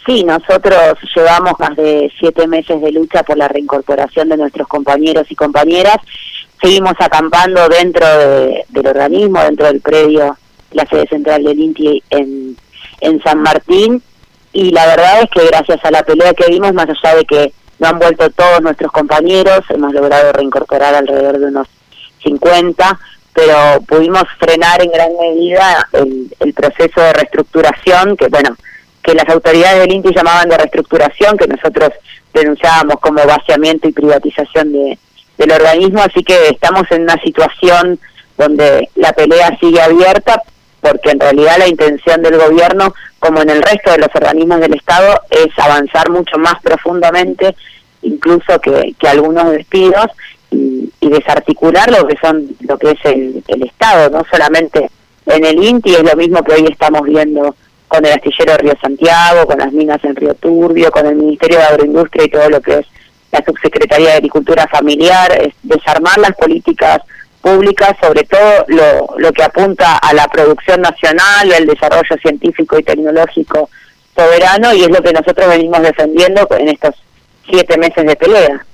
Sí, nosotros llevamos más de 7 meses de lucha por la reincorporación de nuestros compañeros y compañeras. Seguimos acampando dentro del organismo, dentro del predio, la sede central del INTI en San Martín, y la verdad es que gracias a la pelea que dimos, más allá de que no han vuelto todos nuestros compañeros, hemos logrado reincorporar alrededor de unos 50, pero pudimos frenar en gran medida el proceso de reestructuración, que bueno, que las autoridades del INTI llamaban de reestructuración, que nosotros denunciábamos como vaciamiento y privatización del organismo, así que estamos en una situación donde la pelea sigue abierta, porque en realidad la intención del gobierno, como en el resto de los organismos del Estado, es avanzar mucho más profundamente, incluso que algunos despidos, y desarticular lo que es el Estado, no solamente en el INTI, es lo mismo que hoy estamos viendo con el astillero Río Santiago, con las minas en Río Turbio, con el Ministerio de Agroindustria y todo lo que es la Subsecretaría de Agricultura Familiar, es desarmar las políticas públicas, sobre todo lo que apunta a la producción nacional y al desarrollo científico y tecnológico soberano, y es lo que nosotros venimos defendiendo en estos 7 meses de pelea.